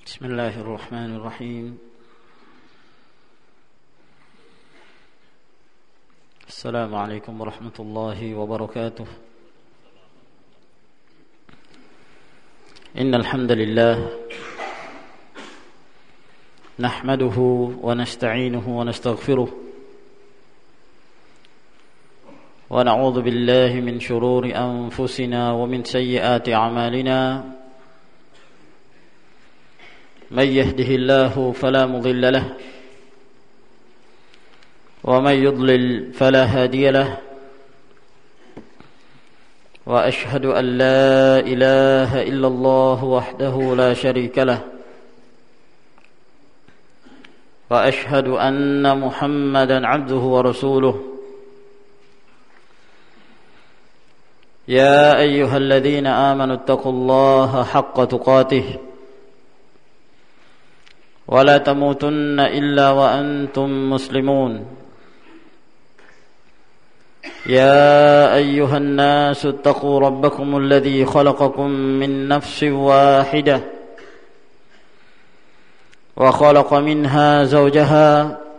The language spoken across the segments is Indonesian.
بسم الله الرحمن الرحيم. السلام عليكم ورحمة الله وبركاته. إن الحمد لله نحمده ونستعينه ونستغفره ونعوذ بالله من شرور أنفسنا ومن سيئات أعمالنا. من يهده الله فلا مضل له ومن يضلل فلا هادي له، وأشهد أن لا إله إلا الله وحده لا شريك له، وأشهد أن محمدا عبده ورسوله. يا أيها الذين آمنوا اتقوا الله حق تقاته ولا تموتن إلا وأنتم مسلمون. يا أيها الناس اتقوا ربكم الذي خلقكم من نفس واحدة وخلق منها زوجها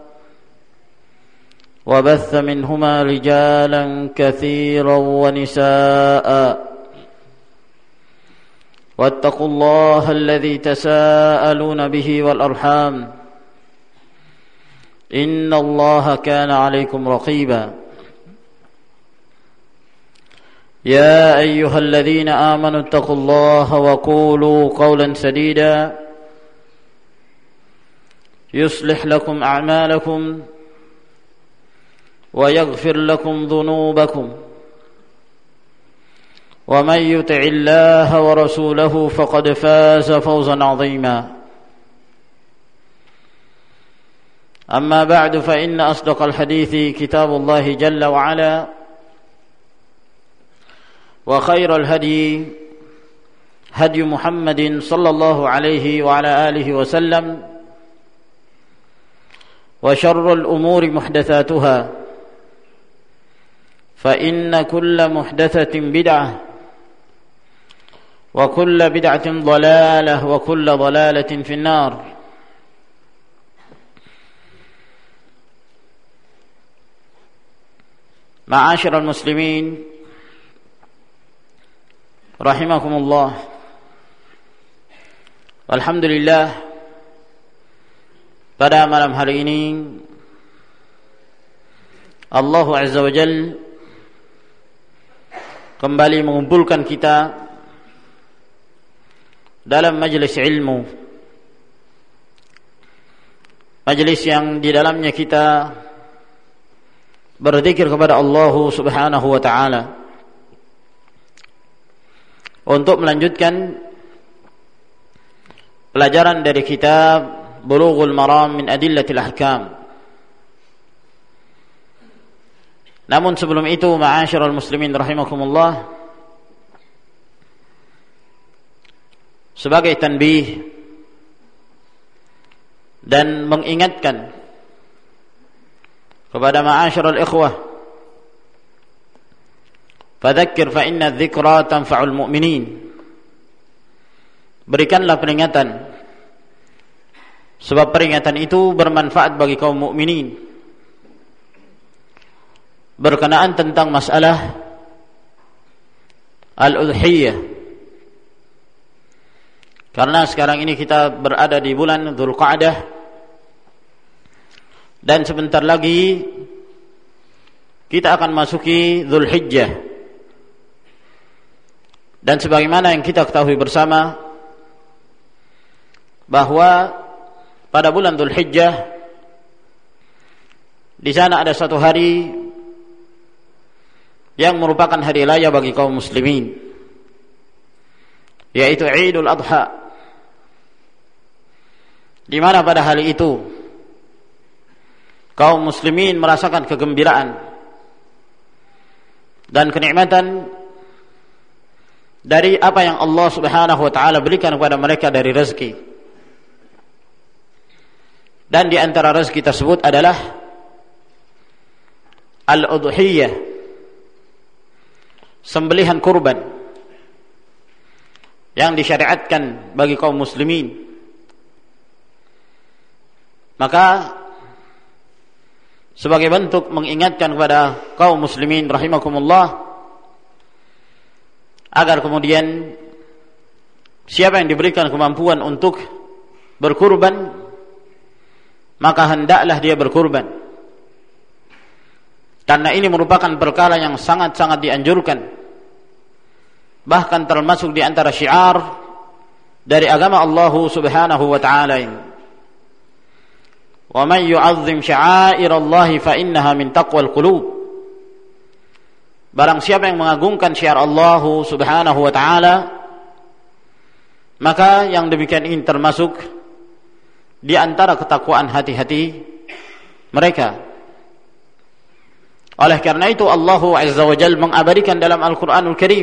وبث منهما رجالا كثيرا ونساء، واتقوا الله الذي تساءلون به والأرحام إن الله كان عليكم رقيبا. يا أيها الذين آمنوا اتقوا الله وقولوا قولا سديدا يصلح لكم أعمالكم ويغفر لكم ذنوبكم، ومن يطع الله ورسوله فقد فاز فوزا عظيما. أما بعد، فإن أصدق الحديث كتاب الله جل وعلا، وخير الهدي هدي محمد صلى الله عليه وعلى آله وسلم، وشر الأمور محدثاتها، فإن كل محدثة بدعة وكل بدعة ضلالة وكل ضلالة في النار. معاشر المسلمين rahimakumullah. Alhamdulillah, pada malam hari ini Allah Azza wa Jalla kembali mengumpulkan kita dalam majelis ilmu, majelis yang di dalamnya kita berzikir kepada Allah Subhanahu wa taala untuk melanjutkan pelajaran dari kitab Bulughul Maram min Adillatil Ahkam. Namun sebelum itu, ma'asyiral muslimin rahimakumullah, sebagai tanbih dan mengingatkan kepada ma'asyiral ikhwah, fadzakir fa inna dzikra tanfa'ul mu'minin. Berikanlah peringatan, sebab peringatan itu bermanfaat bagi kaum mukminin. Berkenaan tentang masalah al-udhiyah, karena sekarang ini kita berada di bulan Dzulqa'dah dan sebentar lagi kita akan masuki Dzulhijjah. Dan sebagaimana yang kita ketahui bersama bahwa pada bulan Dzulhijjah di sana ada satu hari yang merupakan hari raya bagi kaum muslimin, yaitu Idul Adha, di mana pada hari itu kaum muslimin merasakan kegembiraan dan kenikmatan dari apa yang Allah Subhanahu wa taala berikan kepada mereka dari rezeki. Dan di antara rezeki tersebut adalah al-udhiyah, sembelihan kurban yang disyariatkan bagi kaum muslimin Maka sebagai bentuk mengingatkan kepada kaum muslimin rahimakumullah, agar kemudian siapa yang diberikan kemampuan untuk berkurban, maka hendaklah dia berkurban. Karena ini merupakan perkara yang sangat-sangat dianjurkan, bahkan termasuk di antara syiar dari agama Allah Subhanahu wa taala ini. Wa man yu'azzim sya'airallahi fa innaha min taqwal qulub. Barang siapa yang mengagungkan syiar Allah Subhanahu wa taala, maka yang demikian ini termasuk di antara ketakwaan hati-hati mereka. Oleh karena itu Allah Azza wa Jalla mengabadikan dalam Al-Qur'anul Karim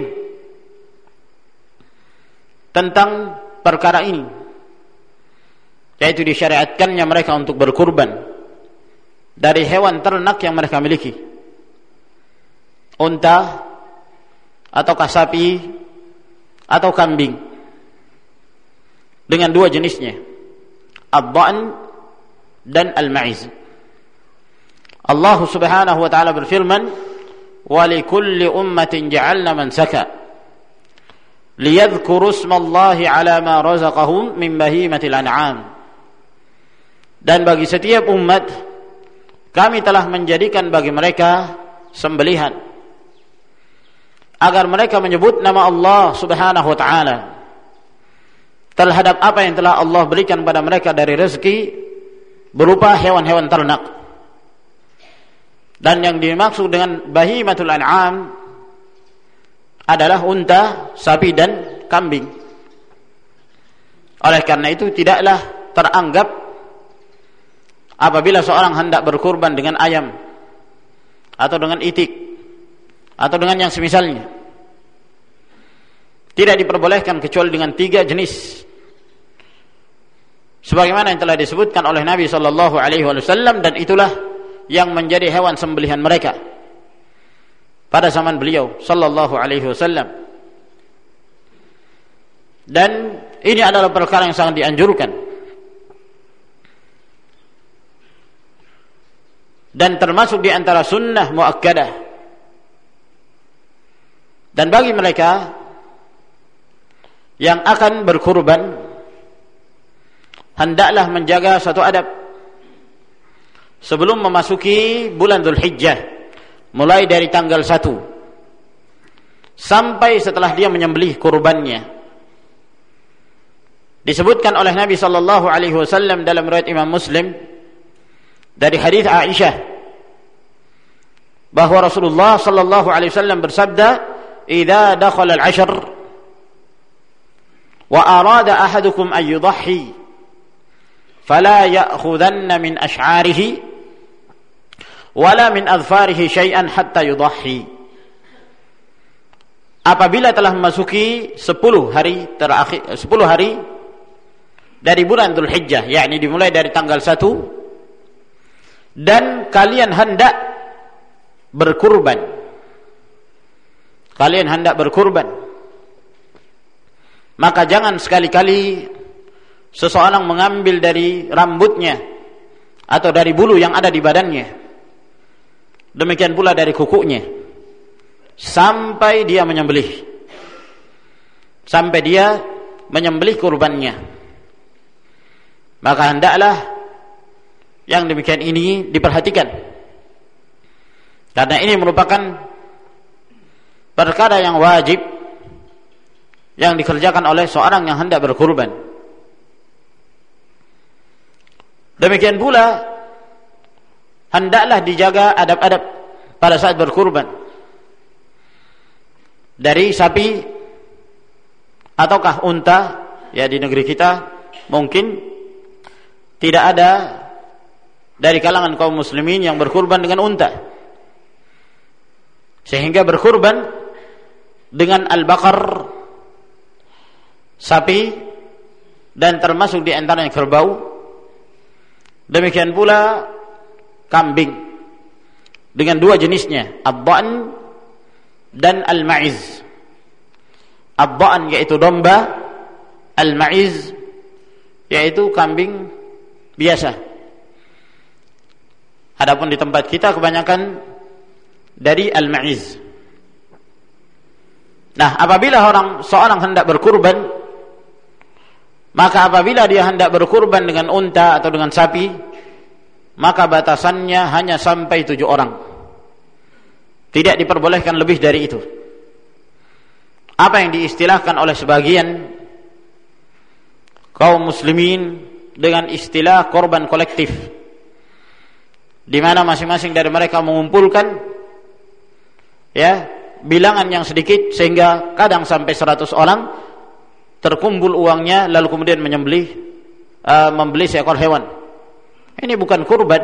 tentang perkara ini, yaitu disyariatkannya mereka untuk berkurban dari hewan ternak yang mereka miliki, unta ataukah sapi atau kambing, dengan dua jenisnya, ad-dha'n dan al-ma'iz. Allah Subhanahu wa taala berfirman, "Wa likulli ummatin ja'alna mansaka liyadhkuru ismallahi 'ala ma razaqahum min bahimatil an'am." Dan bagi setiap umat kami telah menjadikan bagi mereka sembelihan agar mereka menyebut nama Allah Subhanahu wa taala terhadap apa yang telah Allah berikan pada mereka dari rezeki berupa hewan-hewan ternak. Dan yang dimaksud dengan bahimatul an'am adalah unta, sapi dan kambing. Oleh karena itu tidaklah teranggap apabila seorang hendak berkurban dengan ayam atau dengan itik atau dengan yang semisalnya. Tidak diperbolehkan kecuali dengan 3 jenis, sebagaimana yang telah disebutkan oleh Nabi sallallahu alaihi wasallam, dan itulah yang menjadi hewan sembelihan mereka pada zaman beliau sallallahu alaihi wasallam. Dan ini adalah perkara yang sangat dianjurkan dan termasuk di antara sunnah muakkadah. Dan bagi mereka yang akan berkurban, hendaklah menjaga satu adab sebelum memasuki bulan Dzulhijjah, mulai dari tanggal 1 sampai setelah dia menyembelih kurbannya. Disebutkan oleh Nabi sallallahu alaihi wasallam dalam riwayat Imam Muslim dari hadis Aisyah bahwa Rasulullah sallallahu alaihi wasallam bersabda, "Idza dakhala al-'ashr wa arada ahadukum an yudhhi fala ya'khudanna min ash'arihi wala min adfarihi syai'an hatta yudhhi." Apabila telah memasuki 10 hari terakhir, 10 hari dari bulan Dzulhijjah, yakni dimulai dari tanggal 1, dan kalian hendak berkurban. Kalian hendak berkurban, maka jangan sekali-kali seseorang mengambil dari rambutnya atau dari bulu yang ada di badannya, demikian pula dari kukunya, sampai dia menyembelih, sampai dia menyembelih kurbannya. Maka hendaklah yang demikian ini diperhatikan, karena ini merupakan perkara yang wajib yang dikerjakan oleh seorang yang hendak berkurban. Demikian pula hendaklah dijaga adab-adab pada saat berkurban. Dari sapi ataukah unta, ya di negeri kita mungkin tidak ada dari kalangan kaum muslimin yang berkurban dengan unta, sehingga berkurban dengan al-baqar, sapi, dan termasuk di antaranya kerbau. Demikian pula kambing dengan 2 jenisnya, ad-dha'n dan al-ma'iz. Ad-dha'n yaitu domba, al-ma'iz yaitu kambing biasa Adapun di tempat kita kebanyakan dari al-ma'iz. Nah, apabila seorang hendak berkurban, maka apabila dia hendak berkurban dengan unta atau dengan sapi, maka batasannya hanya sampai 7 orang. Tidak diperbolehkan lebih dari itu. Apa yang diistilahkan oleh sebagian kaum muslimin dengan istilah korban kolektif, di mana masing-masing dari mereka mengumpulkan bilangan yang sedikit sehingga kadang sampai 100 orang terkumpul uangnya, lalu kemudian membeli seekor hewan. Ini bukan kurban.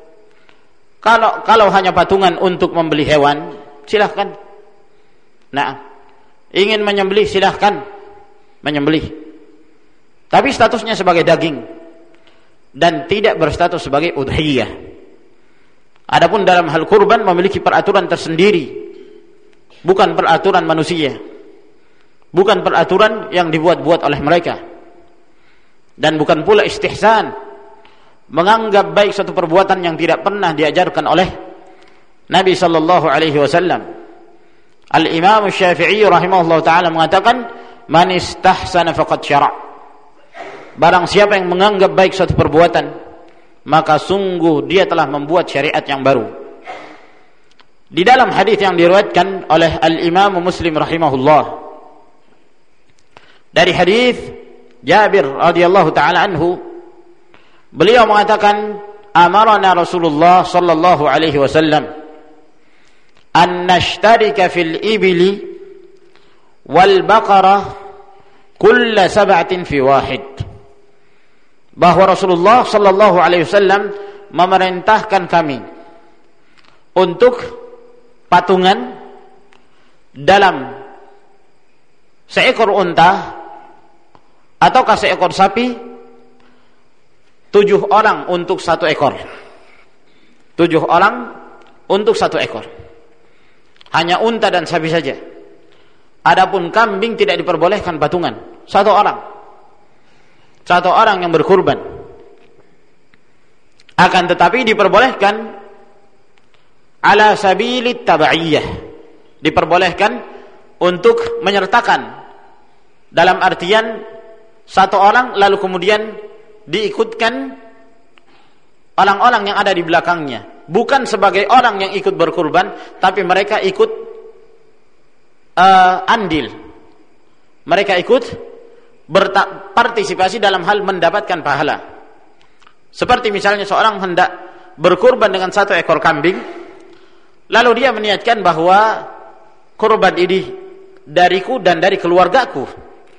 Kalau hanya patungan untuk membeli hewan, silahkan. Nah, ingin menyembelih silahkan menyembelih, tapi statusnya sebagai daging dan tidak berstatus sebagai udhiyah. Adapun dalam hal kurban memiliki peraturan tersendiri, bukan peraturan manusia, bukan peraturan yang dibuat-buat oleh mereka, dan bukan pula istihsan, menganggap baik suatu perbuatan yang tidak pernah diajarkan oleh Nabi sallallahu alaihi wasallam. Al-Imam Syafi'i rahimahullah taala mengatakan, "Man istahsana faqad syara'." Barang siapa yang menganggap baik suatu perbuatan, maka sungguh dia telah membuat syariat yang baru. Di dalam hadis yang diriwayatkan oleh Al-Imam Muslim rahimahullah, dari hadis Jabir radhiyallahu taala anhu, beliau mengatakan, amarana Rasulullah sallallahu alaihi wasallam an nashtarika fil ibli wal baqarah kulla sab'atin fi wahid. Bahwa Rasulullah sallallahu alaihi wasallam memerintahkan kami untuk patungan dalam seekor unta ataukah seekor sapi, 7 orang untuk 1 ekor. 7 orang untuk 1 ekor. Hanya unta dan sapi saja. Adapun kambing tidak diperbolehkan patungan. 1 orang. 1 orang yang berkurban. Akan tetapi diperbolehkan ala sabilit tabaiyah. Diperbolehkan untuk menyertakan, dalam artian 1 orang lalu kemudian diikutkan orang-orang yang ada di belakangnya, bukan sebagai orang yang ikut berkurban, tapi mereka ikut andil, mereka ikut berpartisipasi dalam hal mendapatkan pahala. Seperti misalnya seorang hendak berkurban dengan 1 ekor kambing, lalu dia meniatkan bahwa kurban ini dariku dan dari keluargaku,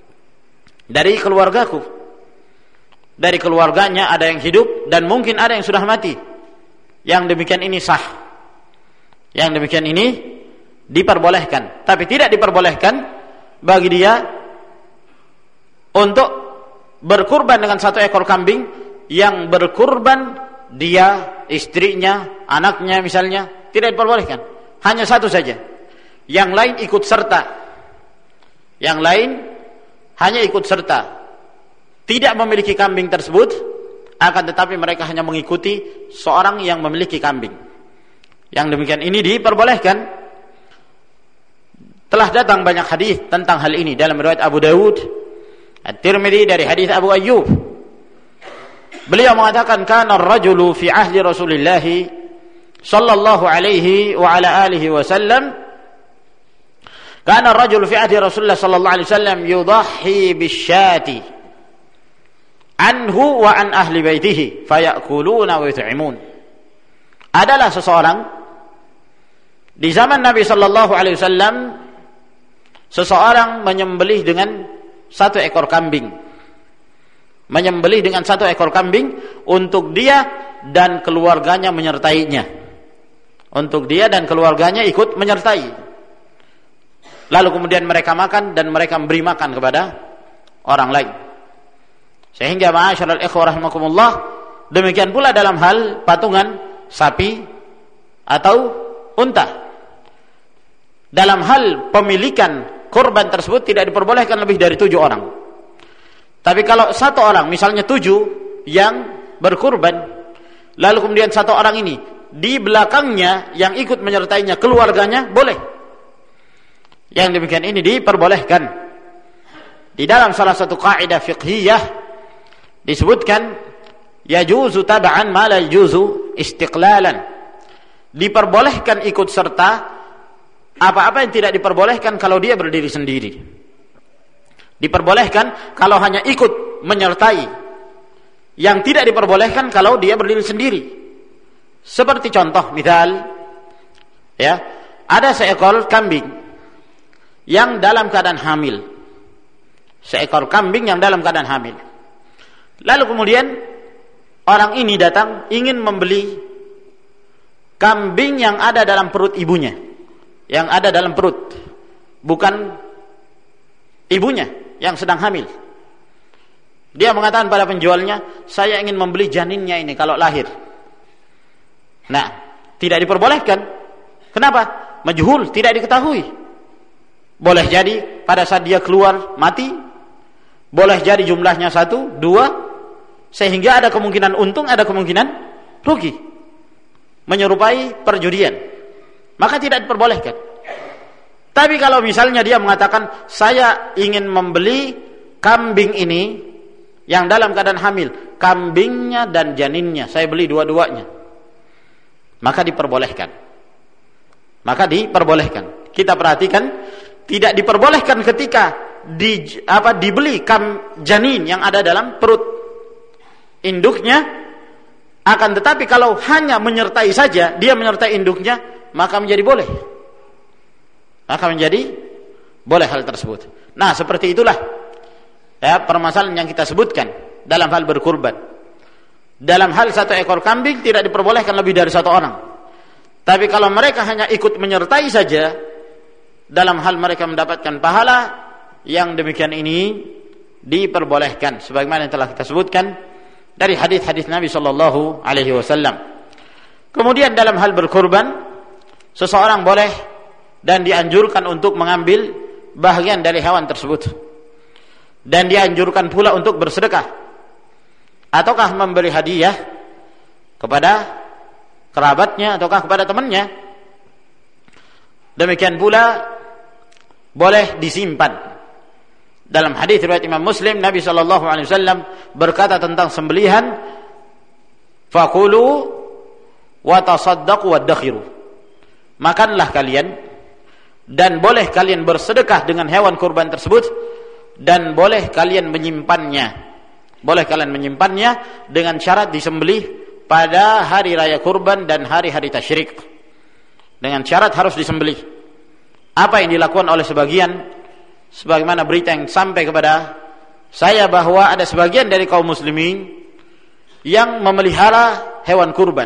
dari keluarganya ada yang hidup dan mungkin ada yang sudah mati. Yang demikian ini sah. Yang demikian ini diperbolehkan. Tapi tidak diperbolehkan bagi dia untuk berkurban dengan 1 ekor kambing, yang berkurban dia, istrinya, anaknya misalnya, tidak diperbolehkan. Hanya 1 saja. Yang lain ikut serta. Yang lain hanya ikut serta, tidak memiliki kambing tersebut, akan tetapi mereka hanya mengikuti seorang yang memiliki kambing. Yang demikian ini diperbolehkan. Telah datang banyak hadis tentang hal ini dalam riwayat Abu Dawud, At-Tirmidzi dari hadis Abu Ayyub. Beliau mengatakan, kana ar-rajulu fi ahli Rasulillah sallallahu alaihi wa ala alihi wasallam, kana ar-rajulu fi ahli Rasulillah sallallahu alaihi wasallam yudahhi bisyati anhu wa an ahli baitihi fayakuluna wa yut'imun. Adalah seseorang di zaman Nabi sallallahu alaihi wasallam, seseorang menyembelih dengan 1 ekor kambing. Menyembelih dengan 1 ekor kambing untuk dia dan keluarganya menyertainya. Untuk dia dan keluarganya ikut menyertai. Lalu kemudian mereka makan dan mereka memberi makan kepada orang lain. Sehingga ma'asyiral ikhwah rahimakumullah, demikian pula dalam hal patungan sapi atau unta. Dalam hal pemilikan korban tersebut tidak diperbolehkan lebih dari 7 orang. Tapi kalau 1 orang, misalnya 7 yang berkurban, lalu kemudian 1 orang ini di belakangnya yang ikut menyertainya keluarganya, boleh. Yang demikian ini diperbolehkan. Di dalam salah satu kaidah fiqhiyah disebutkan yajuzu tab'an ma la yajuzu istiqlalan. Diperbolehkan ikut serta apa-apa yang tidak diperbolehkan kalau dia berdiri sendiri. Diperbolehkan kalau hanya ikut menyertai. Yang tidak diperbolehkan kalau dia berdiri sendiri. Seperti contoh, misal ya, ada seekor kambing yang dalam keadaan hamil. Seekor kambing yang dalam keadaan hamil. Lalu kemudian orang ini datang ingin membeli kambing yang ada dalam perut ibunya. Yang ada dalam perut, bukan ibunya yang sedang hamil. Dia mengatakan pada penjualnya, saya ingin membeli janinnya ini kalau lahir. Nah, tidak diperbolehkan. Kenapa? Majhul, tidak diketahui. Boleh jadi pada saat dia keluar mati, boleh jadi jumlahnya 1, 2, sehingga ada kemungkinan untung, ada kemungkinan rugi, menyerupai perjudian. Maka tidak diperbolehkan. Tapi kalau misalnya dia mengatakan, saya ingin membeli kambing ini yang dalam keadaan hamil, kambingnya dan janinnya, saya beli dua-duanya, maka diperbolehkan. Maka diperbolehkan. Kita perhatikan, tidak diperbolehkan ketika dibeli janin yang ada dalam perut induknya. Akan tetapi kalau hanya menyertai saja, dia menyertai induknya, maka menjadi boleh. Maka menjadi boleh hal tersebut. Nah, seperti itulah ya permasalahan yang kita sebutkan dalam hal berkurban. Dalam hal satu ekor kambing tidak diperbolehkan lebih dari satu orang. Tapi kalau mereka hanya ikut menyertai saja, dalam hal mereka mendapatkan pahala, yang demikian ini diperbolehkan sebagaimana yang telah kita sebutkan dari hadis-hadis Nabi sallallahu alaihi wasallam. Kemudian dalam hal berkurban, seseorang boleh dan dianjurkan untuk mengambil bahagian dari hewan tersebut. Dan dianjurkan pula untuk bersedekah ataukah memberi hadiah kepada kerabatnya ataukah kepada temannya. Demikian pula boleh disimpan. Dalam hadis riwayat Imam Muslim, Nabi sallallahu alaihi wasallam berkata tentang sembelihan, "Faqulu wa tasaddaqu wadakhiru." Makanlah kalian dan boleh kalian bersedekah dengan hewan kurban tersebut, dan boleh kalian menyimpannya. Boleh kalian menyimpannya dengan syarat disembelih pada hari raya kurban dan hari-hari tasyrik. Dengan syarat harus disembelih. Apa yang dilakukan oleh sebagaimana berita yang sampai kepada saya bahwa ada sebagian dari kaum muslimin yang memelihara hewan kurban.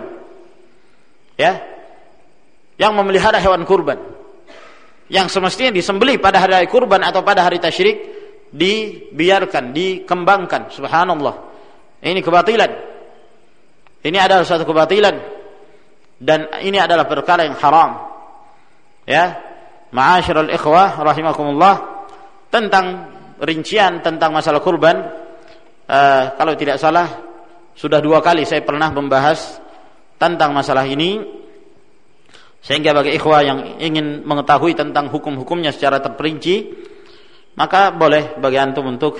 Ya. Yang memelihara hewan kurban yang semestinya disembelih pada hari kurban atau pada hari tasyrik, dibiarkan, dikembangkan. Subhanallah, ini kebatilan. Ini adalah suatu kebatilan, dan ini adalah perkara yang haram. Ya, ma'asyiral ikhwah rahimakumullah, tentang rincian tentang masalah kurban, kalau tidak salah sudah 2 kali saya pernah membahas tentang masalah ini. Sehingga bagi ikhwah yang ingin mengetahui tentang hukum-hukumnya secara terperinci, maka boleh bagi antum untuk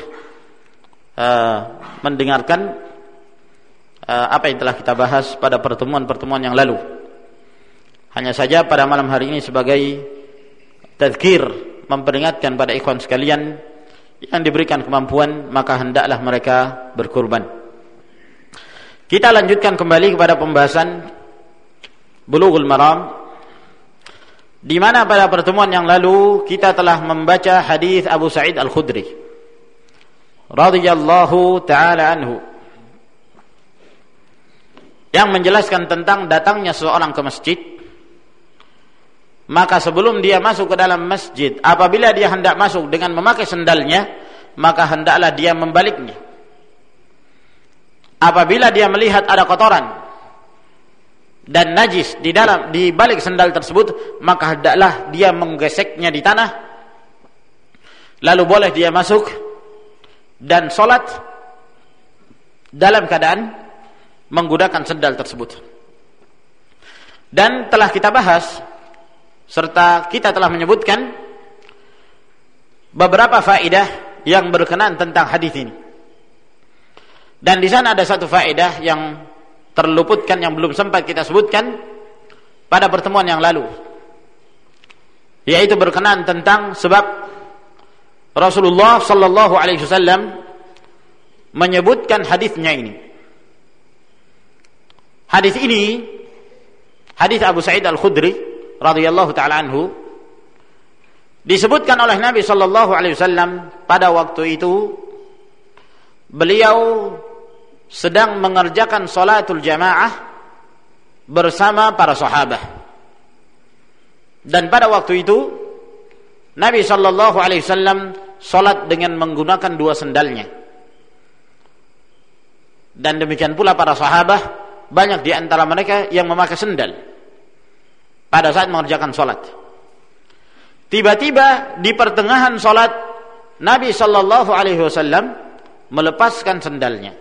mendengarkan apa yang telah kita bahas pada pertemuan-pertemuan yang lalu. Hanya saja pada malam hari ini sebagai tadzkir, memperingatkan pada ikhwan sekalian yang diberikan kemampuan, maka hendaklah mereka berkurban. Kita lanjutkan kembali kepada pembahasan Bulughul Maram, di mana pada pertemuan yang lalu kita telah membaca hadis Abu Sa'id Al-Khudri radhiyallahu taala anhu yang menjelaskan tentang datangnya seseorang ke masjid, maka sebelum dia masuk ke dalam masjid, apabila dia hendak masuk dengan memakai sendalnya, maka hendaklah dia membaliknya. Apabila dia melihat ada kotoran dan najis di balik sendal tersebut, maka hendaklah dia menggeseknya di tanah, lalu boleh dia masuk dan sholat dalam keadaan menggunakan sendal tersebut. Dan telah kita bahas serta kita telah menyebutkan beberapa faedah yang berkenaan tentang hadis ini. Dan di sana ada satu faedah yang terluputkan, yang belum sempat kita sebutkan pada pertemuan yang lalu, yaitu berkenaan tentang sebab Rasulullah sallallahu alaihi wasallam menyebutkan hadisnya ini. Hadis ini hadis Abu Sa'id Al-Khudri radhiyallahu taala anhu, disebutkan oleh Nabi sallallahu alaihi wasallam pada waktu itu beliau sedang mengerjakan salatul jamaah bersama para sahabat. Dan pada waktu itu Nabi sallallahu alaihi wasallam salat dengan menggunakan dua sendalnya. Dan demikian pula para sahabat, banyak di antara mereka yang memakai sendal pada saat mengerjakan salat. Tiba-tiba di pertengahan salat Nabi sallallahu alaihi wasallam melepaskan sendalnya.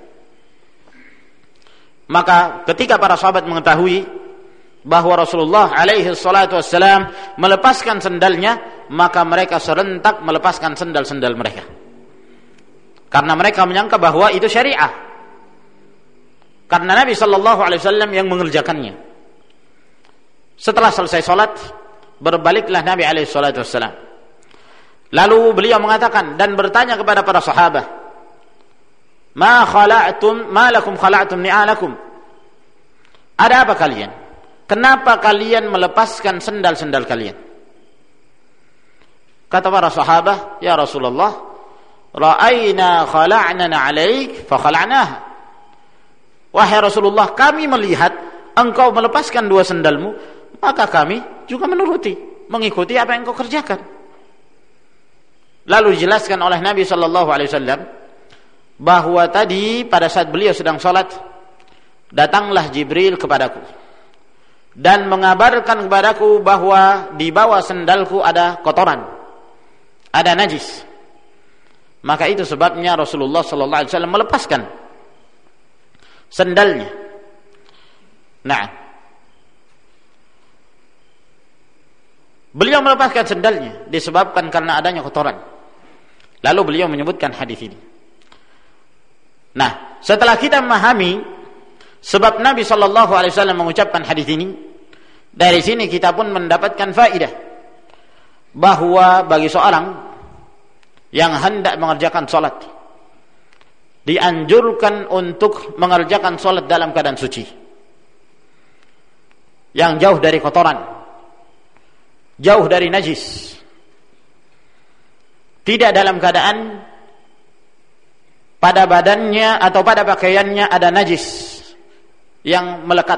Maka ketika para sahabat mengetahui bahwa Rasulullah alaihi salatu wassalam melepaskan sendalnya, maka mereka serentak melepaskan sendal-sendal mereka, karena mereka menyangka bahwa itu syariah, karena Nabi sallallahu alaihi wasallam yang mengerjakannya. Setelah selesai salat, berbaliklah Nabi alaihi salatu wassalam. Lalu beliau mengatakan dan bertanya kepada para sahabat, Ma lakum khala'tum ni'alakum? Ada apa kalian? Kenapa kalian melepaskan sendal-sendal kalian? Kata para sahabat, ya Rasulullah, ra'ayna khala'na 'alaik fa khala'naha. Wahai Rasulullah, kami melihat engkau melepaskan dua sendalmu, maka kami juga mengikuti apa yang engkau kerjakan. Lalu dijelaskan oleh Nabi sallallahu alaihi wasallam bahwa tadi pada saat beliau sedang salat, datanglah Jibril kepadaku dan mengabarkan kepadaku bahwa di bawah sendalku ada kotoran, ada najis. Maka itu sebabnya Rasulullah sallallahu alaihi wasallam melepaskan sendalnya. Nah, beliau melepaskan sendalnya disebabkan karena adanya kotoran. Lalu beliau menyebutkan hadis ini. Nah, setelah kita memahami sebab Nabi sallallahu alaihi wasallam mengucapkan hadis ini, dari sini kita pun mendapatkan faedah bahwa bagi seorang yang hendak mengerjakan salat dianjurkan untuk mengerjakan salat dalam keadaan suci, yang jauh dari kotoran, jauh dari najis, tidak dalam keadaan pada badannya atau pada pakaiannya ada najis yang melekat.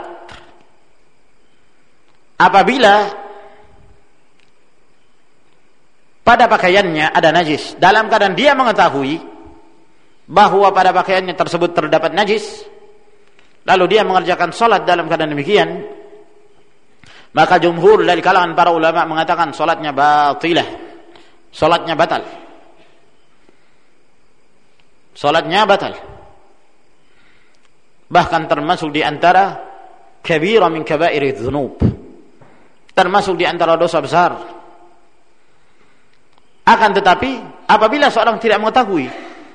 Apabila pada pakaiannya ada najis, dalam keadaan dia mengetahui bahwa pada pakaiannya tersebut terdapat najis, lalu dia mengerjakan salat dalam keadaan demikian, maka jumhur dari kalangan para ulama mengatakan salatnya batilah, salatnya batal. Salatnya batal. Bahkan termasuk di antara kabira min kabairi dzunub, termasuk di antara dosa besar. Akan tetapi apabila seorang tidak mengetahui,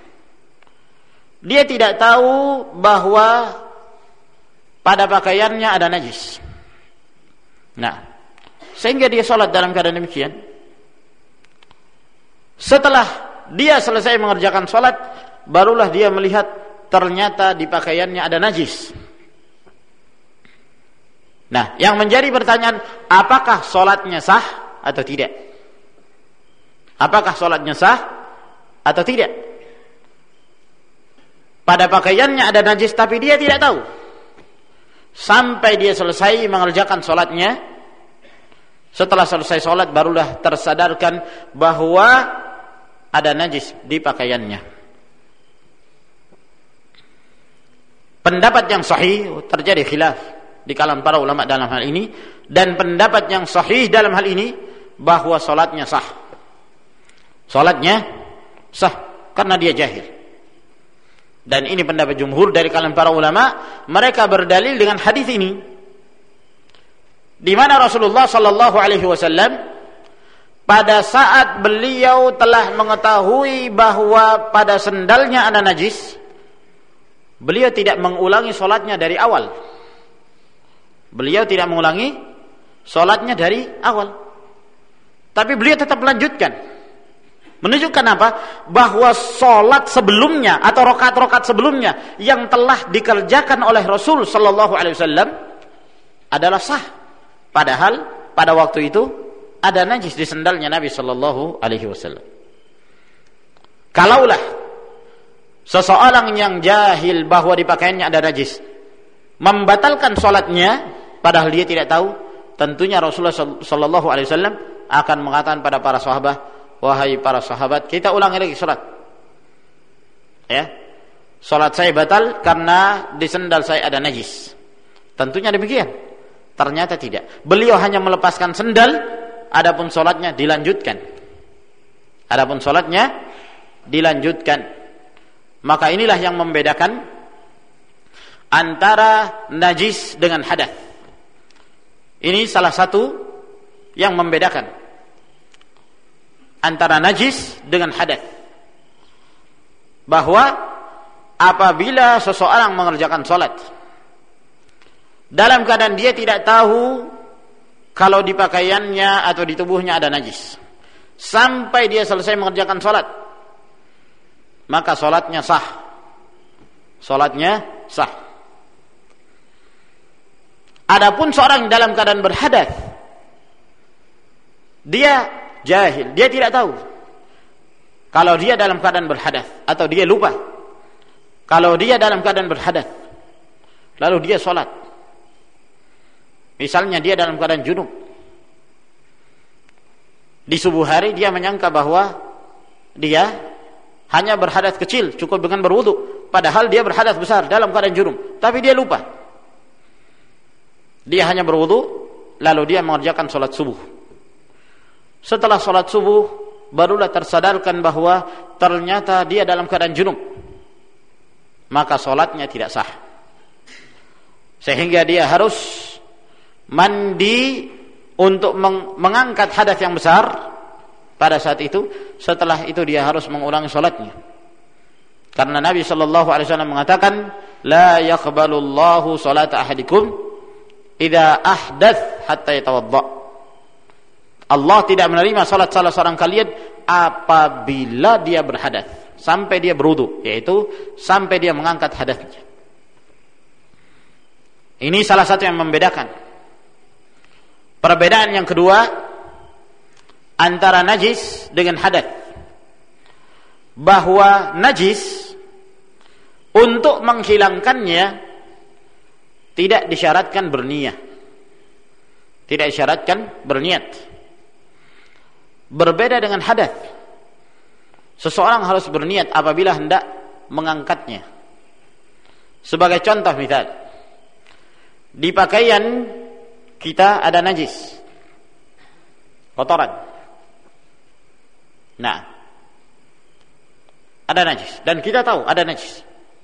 dia tidak tahu bahwa pada pakaiannya ada najis, nah, sehingga dia salat dalam keadaan demikian. Setelah dia selesai mengerjakan salat, barulah dia melihat ternyata di pakaiannya ada najis. Nah, yang menjadi pertanyaan, apakah salatnya sah atau tidak? Apakah salatnya sah atau tidak? Pada pakaiannya ada najis tapi dia tidak tahu. Sampai dia selesai mengerjakan salatnya, setelah selesai salat barulah tersadarkan bahwa ada najis di pakaiannya. Pendapat yang sahih, terjadi khilaf di kalangan para ulama dalam hal ini, dan pendapat yang sahih dalam hal ini bahwa salatnya sah. Salatnya sah karena dia jahil. Dan ini pendapat jumhur dari kalangan para ulama. Mereka berdalil dengan hadis ini. di mana Rasulullah sallallahu alaihi wasallam pada saat beliau telah mengetahui bahwa pada sendalnya ada najis, beliau tidak mengulangi salatnya dari awal. Beliau tidak mengulangi salatnya dari awal. Tapi beliau tetap melanjutkan. Menunjukkan apa? Bahwa salat sebelumnya atau rakaat-rakaat sebelumnya yang telah dikerjakan oleh Rasul sallallahu alaihi wasallam adalah sah. Padahal pada waktu itu ada najis di sendalnya Nabi sallallahu alaihi wasallam. Kalaulah seseorang yang jahil bahwa di pakaiannya ada najis membatalkan salatnya padahal dia tidak tahu, tentunya Rasulullah sallallahu alaihi wasallam akan mengatakan pada para sahabat, wahai para sahabat, kita ulangi lagi salat. Ya. Salat saya batal karena di sendal saya ada najis. Tentunya demikian. Ternyata tidak. Beliau hanya melepaskan sendal, adapun salatnya dilanjutkan. Adapun salatnya dilanjutkan. Maka inilah yang membedakan antara najis dengan hadas. Ini salah satu yang membedakan antara najis dengan hadas. Bahwa apabila seseorang mengerjakan salat dalam keadaan dia tidak tahu kalau di pakaiannya atau di tubuhnya ada najis, sampai dia selesai mengerjakan salat, maka salatnya sah. Salatnya sah. Adapun seorang dalam keadaan berhadas, dia jahil, dia tidak tahu kalau dia dalam keadaan berhadas, atau dia lupa kalau dia dalam keadaan berhadas, lalu dia sholat, misalnya dia dalam keadaan junub, di subuh hari dia menyangka bahwa dia hanya berhadas kecil, cukup dengan berwudu, padahal dia berhadas besar dalam keadaan junub, tapi dia lupa. Dia hanya berwudu, lalu dia mengerjakan sholat subuh. Setelah sholat subuh, barulah tersadarkan bahwa ternyata dia dalam keadaan junub. Maka sholatnya tidak sah. Sehingga dia harus mandi untuk mengangkat hadas yang besar pada saat itu. Setelah itu dia harus mengulangi sholatnya. Karena Nabi SAW mengatakan, la yaqbalullahu sholata ahadikum idza ahdath hatta yatawadda. Allah tidak menerima salat salah seorang kalian apabila dia berhadas, sampai dia berwudu, yaitu sampai dia mengangkat hadasnya. Ini salah satu yang membedakan. Perbedaan yang kedua antara najis dengan hadas, bahwa najis untuk menghilangkannya tidak disyaratkan berniat. Tidak disyaratkan berniat. Berbeda dengan hadas. Seseorang harus berniat apabila hendak mengangkatnya. Sebagai contoh misal, di pakaian kita ada najis, kotoran. Nah, ada najis dan kita tahu ada najis.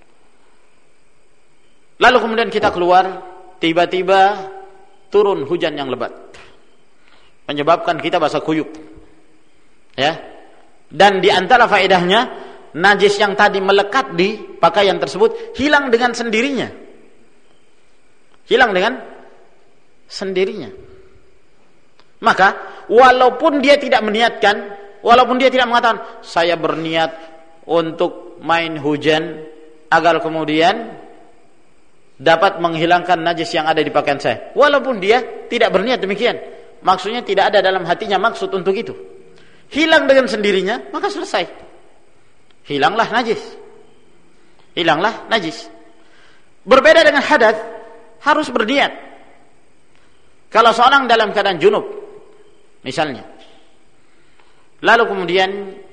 Lalu kemudian kita keluar, tiba-tiba turun hujan yang lebat, menyebabkan kita basah kuyup. Ya. Dan di antara faedahnya, najis yang tadi melekat di pakaian tersebut hilang dengan sendirinya. Hilang dengan sendirinya. Maka walaupun dia tidak meniatkan, walaupun dia tidak mengatakan saya berniat untuk main hujan agar kemudian dapat menghilangkan najis yang ada di pakaian saya, walaupun dia tidak berniat demikian, maksudnya tidak ada dalam hatinya maksud untuk itu, hilang dengan sendirinya, maka selesai. Hilanglah najis. Hilanglah najis. Berbeda dengan hadas, harus berniat. Kalau seorang dalam keadaan junub misalnya, lalu kemudian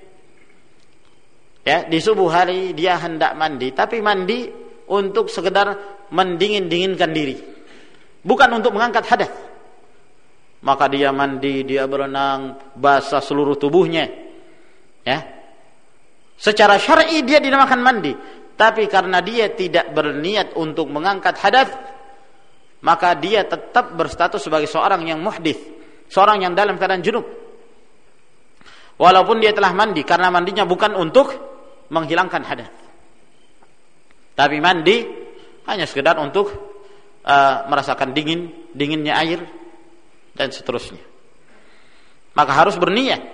ya di subuh hari dia hendak mandi, tapi mandi untuk sekedar mendingin-dinginkan diri, bukan untuk mengangkat hadas. Maka dia mandi, dia berenang, basah seluruh tubuhnya. Ya. Secara syar'i dia dinamakan mandi, tapi karena dia tidak berniat untuk mengangkat hadas, maka dia tetap berstatus sebagai seorang yang muhdits, seorang yang dalam keadaan junub. Walaupun dia telah mandi, karena mandinya bukan untuk menghilangkan hadas, tapi mandi hanya sekedar untuk merasakan dinginnya air dan seterusnya. Maka harus berniat.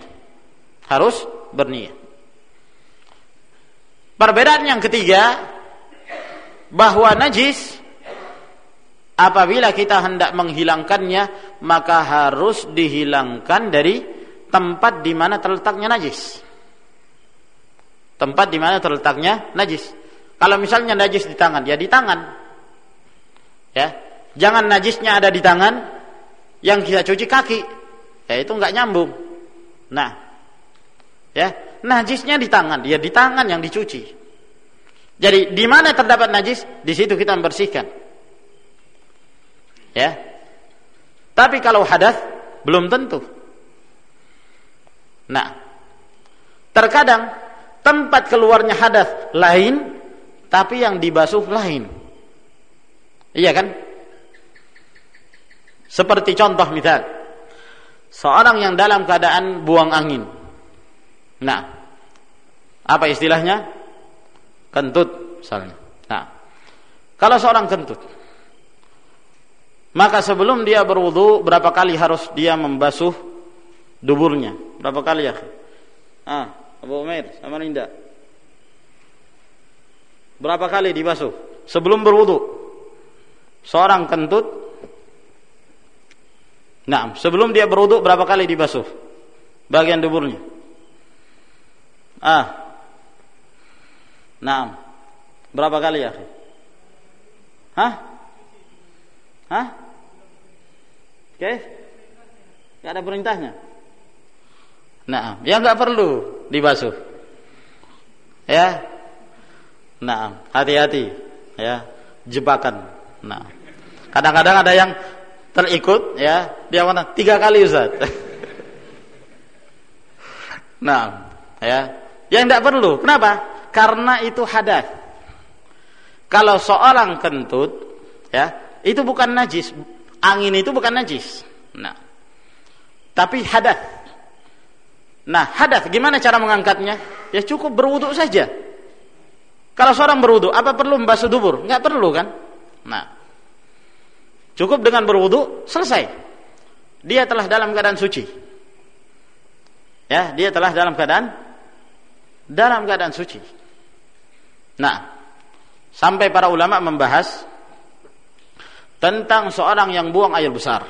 Perbedaan yang ketiga, bahwa najis apabila kita hendak menghilangkannya, maka harus dihilangkan dari tempat di mana terletaknya najis. Tempat di mana terletaknya najis. Kalau misalnya najis di tangan, ya di tangan. Ya, jangan najisnya ada di tangan, yang kita cuci kaki. Ya itu enggak nyambung. Nah, ya, najisnya di tangan, ya di tangan yang dicuci. Jadi di mana terdapat najis, di situ kita membersihkan. Ya. Tapi kalau hadas belum tentu. Nah, terkadang tempat keluarnya hadas lain, tapi yang dibasuh lain. Iya kan? Seperti contoh misal, seorang yang dalam keadaan buang angin. Nah, apa istilahnya? Kentut misalnya. Nah, kalau seorang kentut, maka sebelum dia berwudu, berapa kali harus dia membasuh duburnya? Berapa kali ya? Abu Umair sama Linda. Berapa kali dibasuh sebelum berwudu? Seorang kentut, nah, sebelum dia berwudu berapa kali dibasuh bagian duburnya? Nah, berapa kali ya? Oke, nggak ada perintahnya. Nah, ya nggak perlu dibasuh. Ya, nah, hati-hati, ya, jebakan. Nah, kadang-kadang ada yang terikut, ya, dia mana 3 kali Ustaz. Nah, ya, yang tidak perlu. Kenapa? Karena itu hadas. Kalau seorang kentut, ya, itu bukan najis. Angin itu bukan najis. Nah, tapi hadas. Nah, hadas gimana cara mengangkatnya? Ya cukup berwudu saja. Kalau seorang berwudu, apa perlu membasuh dubur? Enggak perlu kan? Nah, cukup dengan berwudu, selesai. Dia telah dalam keadaan suci. Ya, dia telah dalam keadaan suci. Nah, sampai para ulama membahas tentang seorang yang buang air besar.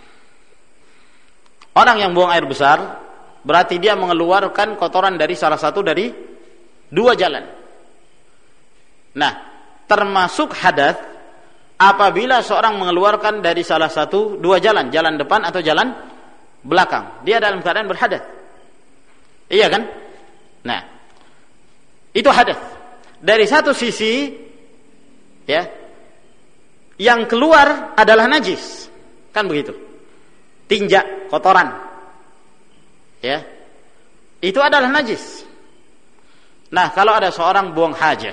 Orang yang buang air besar berarti dia mengeluarkan kotoran dari salah satu dari 2 jalan. Nah, termasuk hadas apabila seorang mengeluarkan dari salah satu 2 jalan, jalan depan atau jalan belakang. Dia dalam keadaan berhadas. Iya kan? Nah, itu hadas. Dari satu sisi, ya, yang keluar adalah najis, kan begitu? Tinjak, kotoran, ya, itu adalah najis. Nah, kalau ada seorang buang hajah,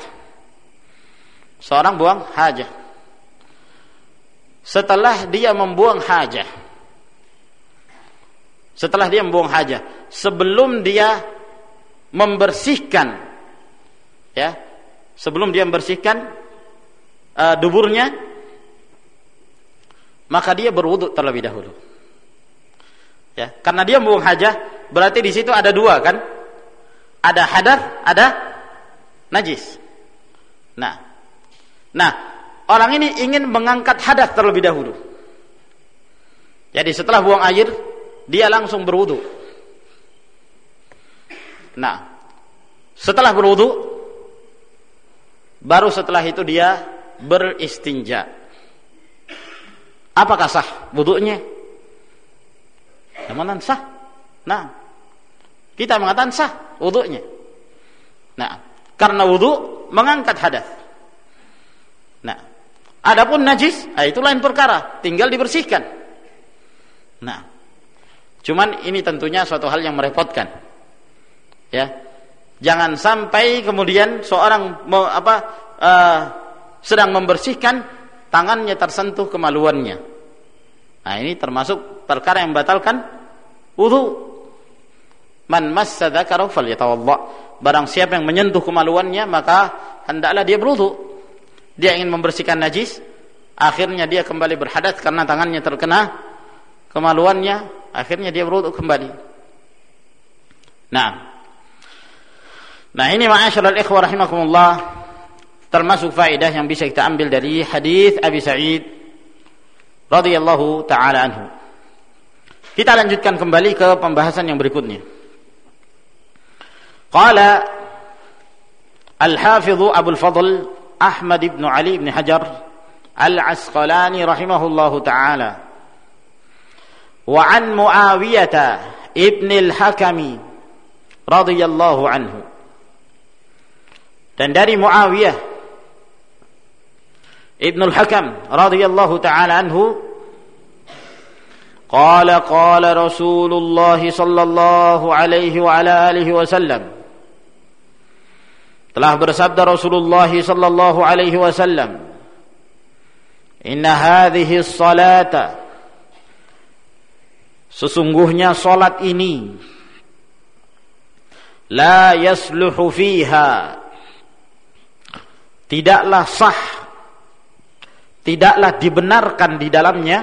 setelah dia membuang hajah, sebelum dia membersihkan, ya, sebelum dia membersihkan duburnya, maka dia berwudu terlebih dahulu. Ya, karena dia membuang hajah, berarti di situ ada 2 kan? Ada hadas, ada najis. Nah, orang ini ingin mengangkat hadas terlebih dahulu. Jadi setelah buang air, dia langsung berwudu. Nah, setelah berwudu, baru setelah itu dia beristinja. Apakah sah wudunya? Yang sah? Nah, kita mengatakan sah wudunya. Nah, karena wudu mengangkat hadas. Nah, adapun najis, itu lain perkara, tinggal dibersihkan. Nah, cuman ini tentunya suatu hal yang merepotkan. Ya, jangan sampai kemudian seorang sedang membersihkan, tangannya tersentuh kemaluannya. Nah, ini termasuk perkara yang membatalkan wudu. Man massa dzakarahu falyatawadda. Barang siapa yang menyentuh kemaluannya, maka hendaklah dia berwudu. Dia ingin membersihkan najis, akhirnya dia kembali berhadas karena tangannya terkena kemaluannya, akhirnya dia berwudu kembali. Nah, ini ma'asyiral ikhwah rahimakumullah, termasuk faedah yang bisa kita ambil dari hadis Abi Sa'id radhiyallahu taala anhu. Kita lanjutkan kembali ke pembahasan yang berikutnya. Qala Al-Hafidh Abu al-Fadl Ahmad ibn Ali ibn Hajar Al-Asqalani rahimahullahu taala, wa an Muawiyah ibn al-Hakam radhiyallahu anhu, dan dari Muawiyah ibn al-Hakam radhiyallahu taala anhu, qala Rasulullah sallallahu alaihi wa ala alihi wasallam, telah bersabda Rasulullah sallallahu alaihi wasallam, inna hadhihi salata, sesungguhnya salat ini, la yasluhu fiha, tidaklah sah, tidaklah dibenarkan di dalamnya,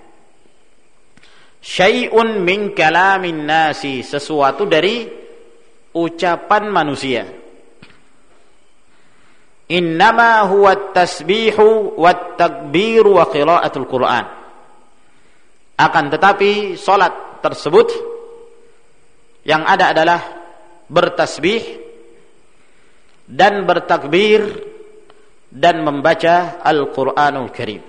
syai'un min kalamin nasi, sesuatu dari ucapan manusia. Innama huwa at-tasbihu wat-takbiru wa qira'atul Qur'an. Akan tetapi salat tersebut yang ada adalah bertasbih dan bertakbir dan membaca Al-Qur'anul Karim.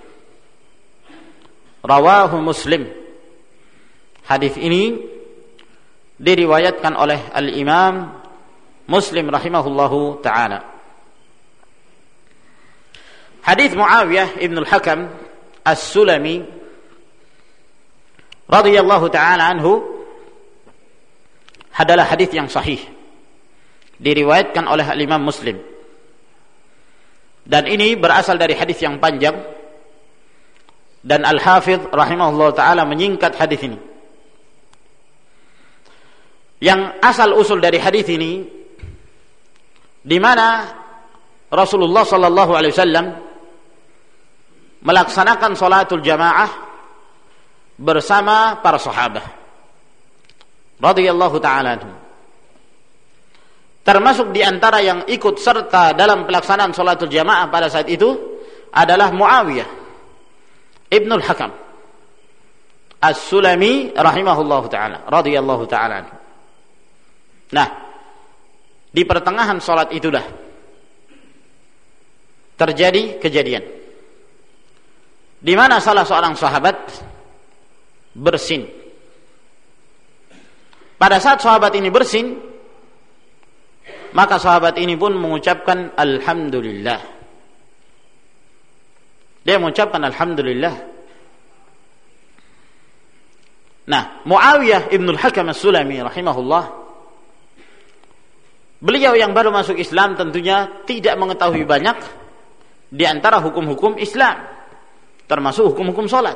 Rawahu Muslim. Hadis ini diriwayatkan oleh Al-Imam Muslim rahimahullahu ta'ala. Hadis Muawiyah ibn al-Hakam As-Sulami radhiyallahu ta'ala anhu adalah hadis yang sahih, diriwayatkan oleh Al-Imam Muslim, dan ini berasal dari hadis yang panjang, dan Al-Hafidh rahimahullah ta'ala menyingkat hadis ini. Yang asal usul dari hadis ini, di mana Rasulullah sallallahu alaihi wasallam melaksanakan salatul jamaah bersama para sahabat radhiyallahu ta'ala anhum. Termasuk di antara yang ikut serta dalam pelaksanaan salatul jamaah pada saat itu adalah Muawiyah ibnul Hakam As-Sulami rahimahullahu ta'ala radhiyallahu ta'ala anhu. Nah, di pertengahan salat itulah terjadi kejadian di mana salah seorang sahabat bersin. Pada saat sahabat ini bersin, maka sahabat ini pun mengucapkan alhamdulillah. Dia mengucapkan alhamdulillah. Nah, Muawiyah ibnul Hakam As-Sulami rahimahullah, beliau yang baru masuk Islam tentunya tidak mengetahui banyak di antara hukum-hukum Islam, termasuk hukum-hukum salat.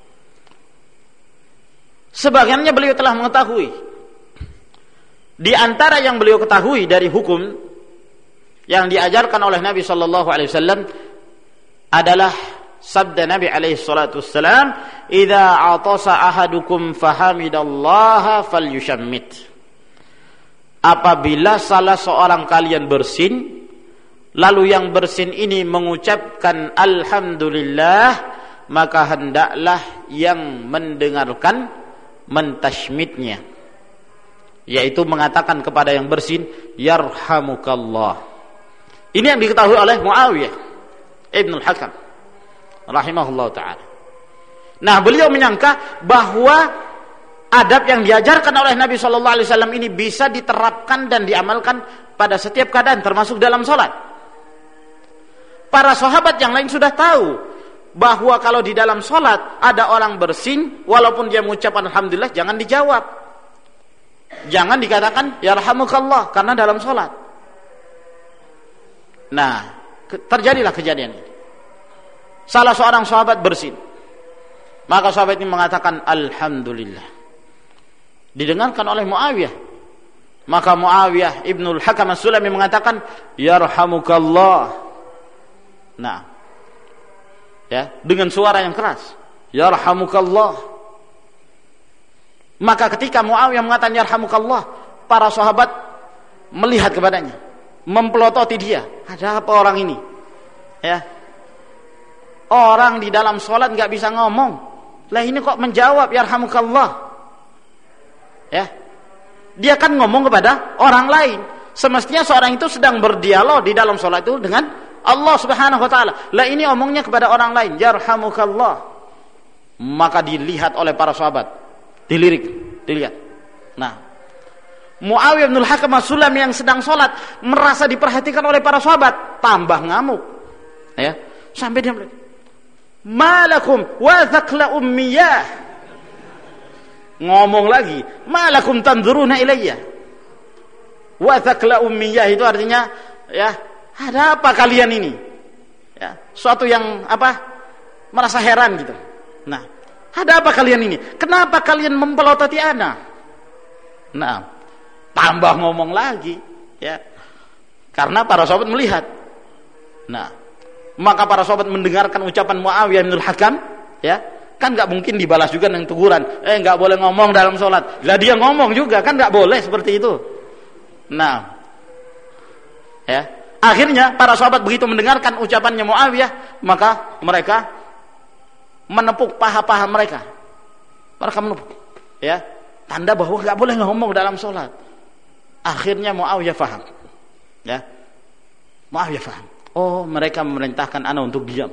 Sebagiannya beliau telah mengetahui. Di antara yang beliau ketahui dari hukum yang diajarkan oleh Nabi sallallahu alaihi wasallam adalah sabda Nabi alaihi salatu wassalam, "Idza atasa ahadukum fahamidallaha falyushammit." Apabila salah seorang kalian bersin, lalu yang bersin ini mengucapkan alhamdulillah, maka hendaklah yang mendengarkan mentashmitnya, yaitu mengatakan kepada yang bersin, yarhamukallah. Ini yang diketahui oleh Muawiyah ibnul Hakam rahimahullah ta'ala. Nah, beliau menyangka bahwa adab yang diajarkan oleh Nabi SAW ini bisa diterapkan dan diamalkan pada setiap keadaan, termasuk dalam sholat. Para sahabat yang lain sudah tahu bahwa kalau di dalam sholat ada orang bersin, walaupun dia mengucapkan alhamdulillah, jangan dijawab, jangan dikatakan yarhamukallah, karena dalam sholat. Nah, terjadilah kejadian ini. salah seorang sahabat bersin. Maka sahabat ini mengatakan alhamdulillah. Didengarkan oleh Muawiyah. Maka Muawiyah Ibnul Hakam As-Sulami mengatakan yarhamukallah. Nah, ya, dengan suara yang keras, yarhamukallah. Maka ketika Muawiyah mengatakan yarhamukallah, para sahabat melihat kepadanya, mempelototi dia. Ada apa orang ini? Ya, orang di dalam sholat nggak bisa ngomong, lah ini kok menjawab yarhamukallah? Ya, dia kan ngomong kepada orang lain. Semestinya seorang itu sedang berdialog di dalam sholat itu dengan Allah Subhanahu wa taala. Lah ini omongnya kepada orang lain, yarhamukallah. Maka dilihat oleh para sahabat, dilihat. Nah, Muawiyah bin Al-Hakam As-Sulami yang sedang sholat merasa diperhatikan oleh para sahabat, tambah ngamuk. Ya, sampai dia bilang, malakum wa thaqla ummiyah. Ngomong lagi, malakum tanzuruna ilayya. Wa thaqla ummiyah itu artinya, ya, ada apa kalian ini? Ya, suatu yang apa? Merasa heran gitu. Nah, ada apa kalian ini? Kenapa kalian mempelototi ana? Nah, tambah ngomong lagi, ya. Karena para sahabat melihat. Nah, maka para sahabat mendengarkan ucapan Muawiyah bin Al-Hakam, ya. Kan nggak mungkin dibalas juga dengan teguran, nggak boleh ngomong dalam sholat. Lah dia ngomong juga, kan nggak boleh seperti itu. Nah, ya, akhirnya para sahabat begitu mendengarkan ucapannya Muawiyah, maka mereka menepuk paha-paha mereka. Mereka menepuk, ya, tanda bahwa nggak boleh ngomong dalam sholat. Akhirnya Muawiyah faham, ya, Muawiyah faham. Oh, mereka memerintahkan ana untuk diam.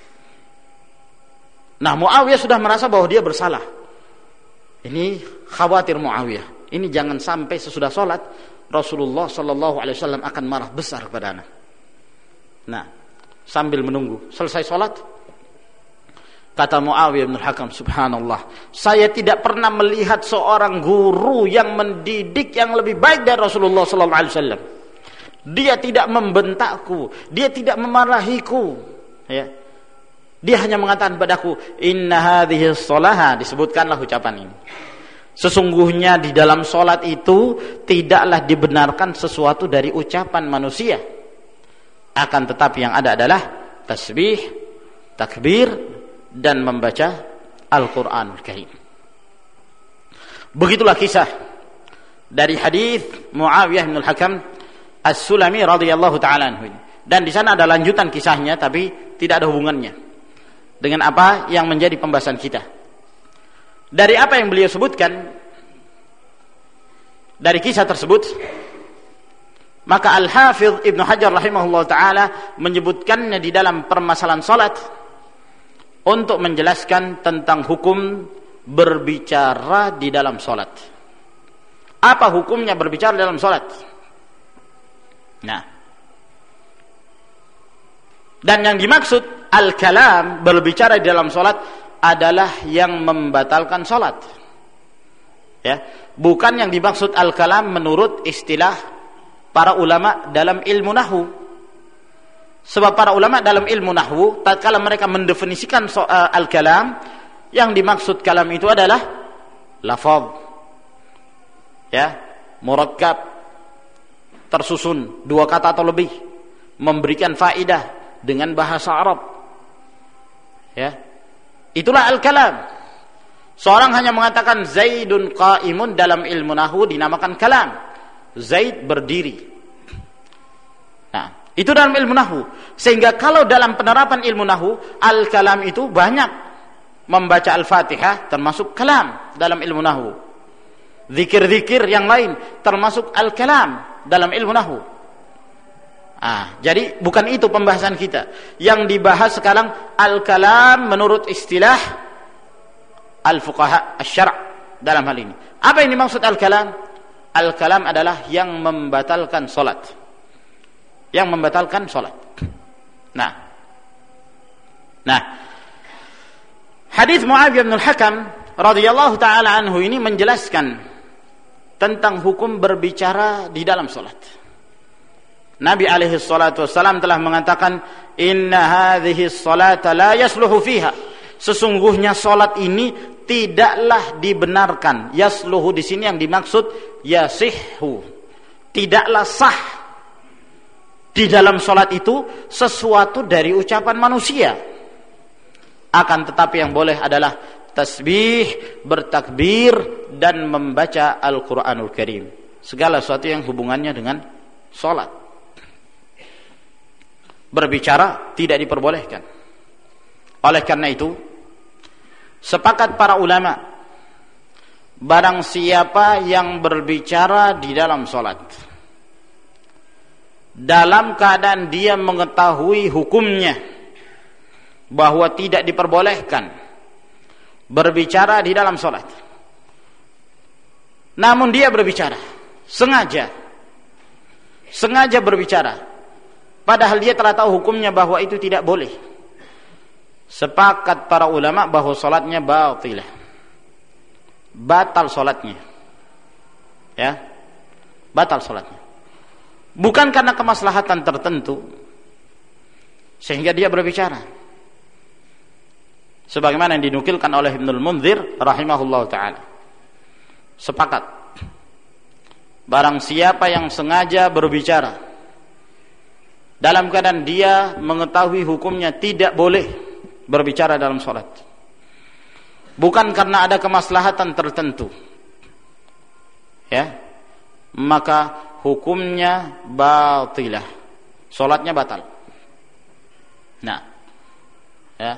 Nah, Muawiyah sudah merasa bahwa dia bersalah. Ini khawatir Muawiyah. Ini jangan sampai sesudah sholat Rasulullah Sallallahu Alaihi Wasallam akan marah besar kepada anak. Nah, sambil menunggu selesai sholat, kata Muawiyah bin Al-Hakam, subhanallah, saya tidak pernah melihat seorang guru yang mendidik yang lebih baik dari Rasulullah Sallallahu Alaihi Wasallam. Dia tidak membentakku, dia tidak memarahiku, ya. Dia hanya mengatakan padaku, inna hadhihi sholaha, disebutkanlah ucapan ini. Sesungguhnya di dalam sholat itu tidaklah dibenarkan sesuatu dari ucapan manusia. Akan tetapi yang ada adalah tasbih, takbir, dan membaca Al-Quranul Karim. Begitulah kisah dari hadis Muawiyah bin Al-Hakam As-Sulami radhiyallahu ta'ala anhu. Dan di sana ada lanjutan kisahnya, tapi tidak ada hubungannya dengan apa yang menjadi pembahasan kita. Dari apa yang beliau sebutkan, dari kisah tersebut, maka Al-Hafidh Ibnu Hajar rahimahullah ta'ala menyebutkannya di dalam permasalahan salat untuk menjelaskan tentang hukum berbicara di dalam salat. Apa hukumnya berbicara dalam salat? Nah, dan yang dimaksud al-kalam, berbicara di dalam salat, adalah yang membatalkan salat. Ya, bukan yang dimaksud al-kalam menurut istilah para ulama dalam ilmu nahwu. Sebab para ulama dalam ilmu nahwu, tatkala mereka mendefinisikan al-kalam, yang dimaksud kalam itu adalah lafaz, ya, murakkab, tersusun dua kata atau lebih, memberikan faedah dengan bahasa Arab, ya, itulah al-kalam. Seorang hanya mengatakan Zaidun qa'imun, dalam ilmu nahwu dinamakan kalam. Zaid berdiri. Nah, itu dalam ilmu nahwu. Sehingga kalau dalam penerapan ilmu nahwu, al-kalam itu banyak. Membaca Al-Fatihah termasuk kalam dalam ilmu nahwu. Zikir-zikir yang lain termasuk al-kalam dalam ilmu nahwu. Jadi bukan itu pembahasan kita. Yang dibahas sekarang al-kalam menurut istilah al-fuqaha asy-syara' dalam hal ini. Apa yang dimaksud al-kalam? Al-kalam adalah yang membatalkan salat. Yang membatalkan salat. Nah, hadis Muawiyah bin Al-Hakam radhiyallahu taala anhu ini menjelaskan tentang hukum berbicara di dalam salat. Nabi alaihi salatu wassalam telah mengatakan, inna hadhihi salata la yasluhu fiha. Sesungguhnya salat ini tidaklah dibenarkan. Yasluhu di sini yang dimaksud yasihhu. Tidaklah sah di dalam salat itu sesuatu dari ucapan manusia. Akan tetapi yang boleh adalah tasbih, bertakbir, dan membaca Al-Quranul Karim. Segala sesuatu yang hubungannya dengan salat. Berbicara tidak diperbolehkan. Oleh karena itu, sepakat para ulama, barang siapa yang berbicara di dalam salat dalam keadaan dia mengetahui hukumnya bahwa tidak diperbolehkan berbicara di dalam salat, namun dia berbicara sengaja berbicara, padahal dia telah tahu hukumnya bahwa itu tidak boleh. Sepakat para ulama bahwa salatnya batilah. Batal salatnya. Ya. Batal salatnya. Bukan karena kemaslahatan tertentu sehingga dia berbicara. Sebagaimana yang dinukilkan oleh Ibnul Munzir rahimahullah ta'ala. Sepakat. Barang siapa yang sengaja berbicara dalam keadaan dia mengetahui hukumnya tidak boleh berbicara dalam salat, bukan karena ada kemaslahatan tertentu, ya, maka hukumnya batilah, salatnya batal. Nah, ya,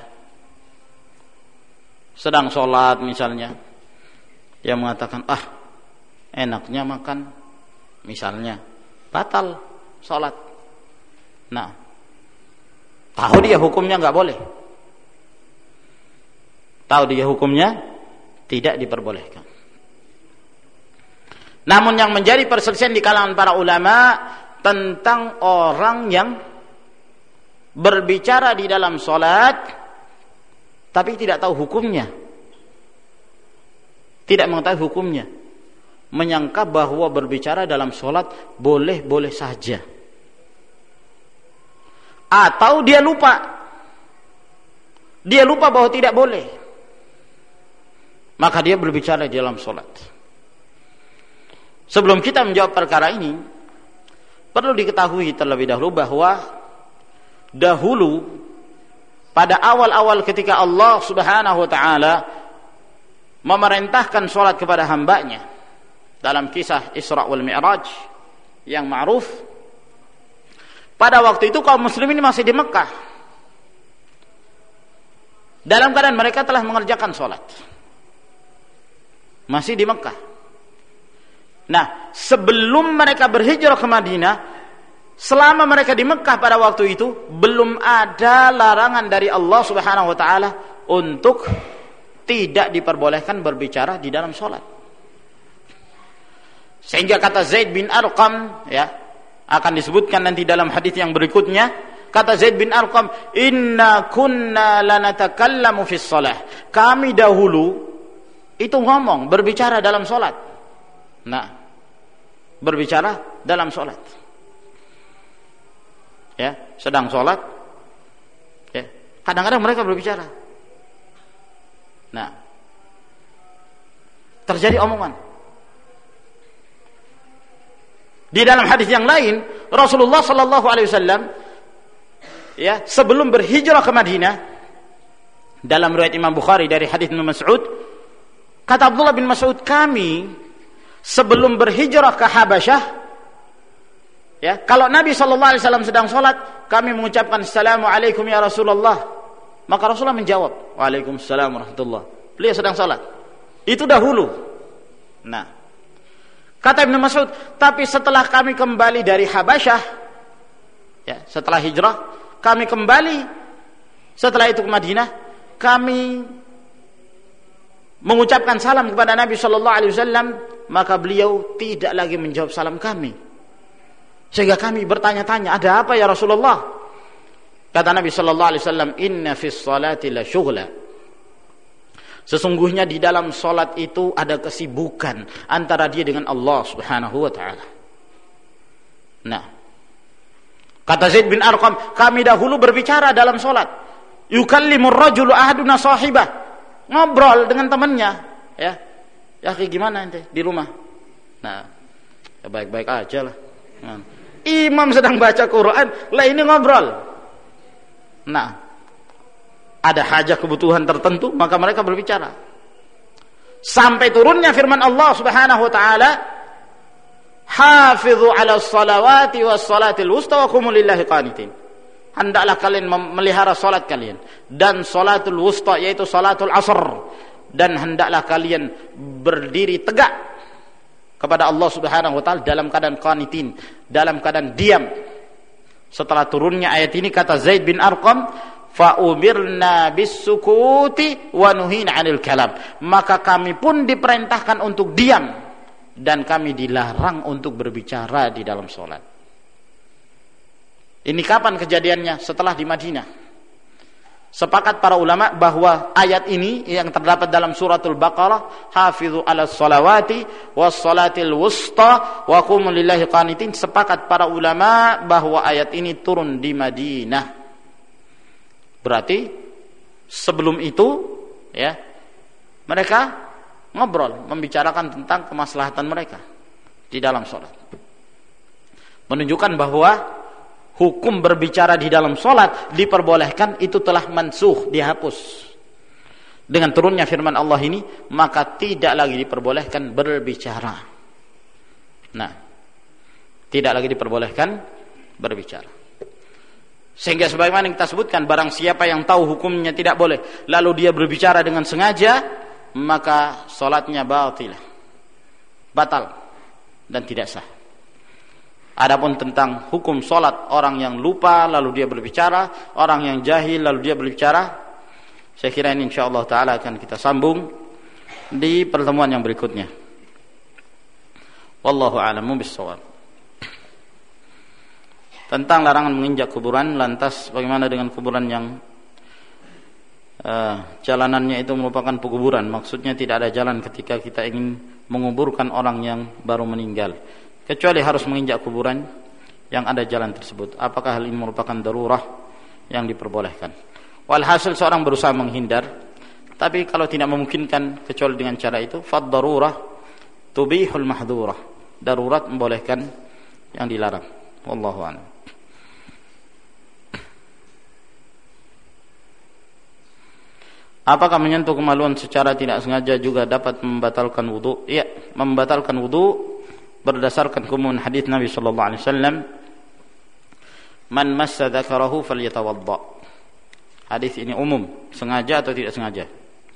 sedang salat misalnya, dia mengatakan, enaknya makan, misalnya, batal salat. Nah, tahu dia hukumnya nggak boleh, tahu dia hukumnya tidak diperbolehkan. Namun yang menjadi perselisihan di kalangan para ulama tentang orang yang berbicara di dalam salat tapi tidak tahu hukumnya, tidak mengetahui hukumnya, menyangka bahwa berbicara dalam salat boleh-boleh saja. Atau dia lupa bahwa tidak boleh, maka dia berbicara di dalam salat. Sebelum kita menjawab perkara ini, perlu diketahui terlebih dahulu bahwa dahulu pada awal-awal ketika Allah Subhanahu wa taala memerintahkan salat kepada hambanya dalam kisah Isra wal Mi'raj yang ma'ruf, pada waktu itu kaum muslimin masih di Mekah, dalam keadaan mereka telah mengerjakan salat, masih di Mekah. Nah, sebelum mereka berhijrah ke Madinah, selama mereka di Mekah pada waktu itu belum ada larangan dari Allah Subhanahu wa taala untuk tidak diperbolehkan berbicara di dalam salat. Sehingga kata Zaid bin Arqam, ya, akan disebutkan nanti dalam hadis yang berikutnya, kata Zaid bin Arqam, inna kunna lanatakallamu fis shalah. Kami dahulu itu ngomong, berbicara dalam salat. Nah, berbicara dalam salat. Ya, sedang salat, ya, kadang-kadang mereka berbicara. Nah, terjadi omongan. Di dalam hadis yang lain, Rasulullah sallallahu alaihi wasallam, ya, sebelum berhijrah ke Madinah, dalam riwayat Imam Bukhari dari hadis Ibnu Mas'ud, kata Abdullah bin Mas'ud, kami sebelum berhijrah ke Habasyah, ya, kalau Nabi sallallahu alaihi wasallam sedang salat, kami mengucapkan assalamualaikum ya Rasulullah, maka Rasulullah menjawab waalaikumsalam warahmatullah. Beliau sedang salat. Itu dahulu. Nah, kata Ibnu Mas'ud, tapi setelah kami kembali dari Habasyah, ya, setelah hijrah, kami kembali setelah itu ke Madinah, kami mengucapkan salam kepada Nabi sallallahu alaihi wasallam, maka beliau tidak lagi menjawab salam kami. Sehingga kami bertanya-tanya, ada apa ya Rasulullah? Kata Nabi sallallahu alaihi wasallam, inna fis salati la syughla. Sesungguhnya di dalam salat itu ada kesibukan antara dia dengan Allah Subhanahu wa taala. Nah, Kata Zaid bin Arqam, kami dahulu berbicara dalam salat. Yukallimur rajulu ahaduna sahibah. Ngobrol dengan temannya, ya. Ya gimana ente di rumah? Nah, ya baik-baik aja lah. Nah, imam sedang baca Quran, lah ini ngobrol. Nah, ada hajat kebutuhan tertentu, maka mereka berbicara. Sampai turunnya firman Allah Subhanahu wa taala, "Hafizu 'alas salawati was salatil wusta wa qumu lillahi qanitin." Hendaklah kalian memelihara salat kalian dan salatul wusta, yaitu salatul asr, dan hendaklah kalian berdiri tegak kepada Allah Subhanahu wa taala dalam keadaan qanitin, dalam keadaan diam. Setelah turunnya ayat ini, kata Zaid bin Arqam, fa umirna bis-sukuti wa nuhina 'anil kalam. Maka kami pun diperintahkan untuk diam dan kami dilarang untuk berbicara di dalam salat. Ini kapan kejadiannya? Setelah di Madinah. Sepakat para ulama bahwa ayat ini yang terdapat dalam suratul Baqarah, hafizu 'alas salawati was salatil wusta wa qumu lillahi qanitin, sepakat para ulama bahwa ayat ini turun di Madinah. Berarti sebelum itu, ya, mereka ngobrol, membicarakan tentang kemaslahatan mereka di dalam salat. Menunjukkan bahwa hukum berbicara di dalam salat diperbolehkan, itu telah mansuh, dihapus. Dengan turunnya firman Allah ini, maka tidak lagi diperbolehkan berbicara. Nah, tidak lagi diperbolehkan berbicara. Sehingga sebagaimana kita sebutkan, barang siapa yang tahu hukumnya tidak boleh, lalu dia berbicara dengan sengaja, maka salatnya batal dan tidak sah. Adapun tentang hukum salat orang yang lupa lalu dia berbicara, orang yang jahil lalu dia berbicara, saya kira ini insyaallah taala akan kita sambung di pertemuan yang berikutnya. Wallahu a'lamu bissawab. Tentang larangan menginjak kuburan, lantas bagaimana dengan kuburan yang jalanannya itu merupakan pekuburan? Maksudnya tidak ada jalan ketika kita ingin menguburkan orang yang baru meninggal, kecuali harus menginjak kuburan yang ada jalan tersebut. Apakah hal ini merupakan darurah yang diperbolehkan? Walhasil seorang berusaha menghindar, tapi kalau tidak memungkinkan kecuali dengan cara itu, fad darurah tubihul mahdurah. Darurat membolehkan yang dilarang. Wallahu a'lam. Apakah menyentuh kemaluan secara tidak sengaja juga dapat membatalkan wudu? Iya, membatalkan wudu berdasarkan keumuman hadis Nabi sallallahu alaihi wasallam, man massa dzakarahu falyatawadda. Hadis ini umum, sengaja atau tidak sengaja.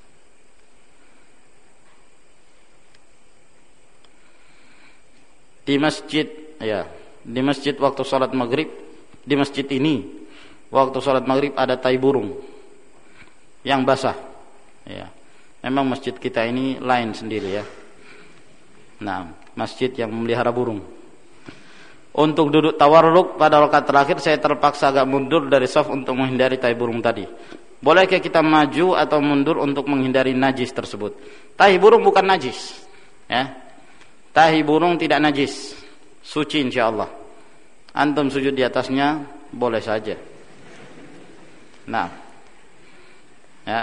Di masjid, ya, di masjid waktu salat maghrib, di masjid ini waktu salat maghrib ada tai burung yang basah, ya. Memang masjid kita ini lain sendiri, ya. Nah, masjid yang memelihara burung. Untuk duduk tawarruk pada rakaat terakhir, saya terpaksa agak mundur dari shaf untuk menghindari tai burung tadi. Bolehkah kita maju atau mundur untuk menghindari najis tersebut? Tai burung bukan najis, ya. Tai burung tidak najis, suci insyaallah. Antum sujud di atasnya boleh saja. Nah, ya.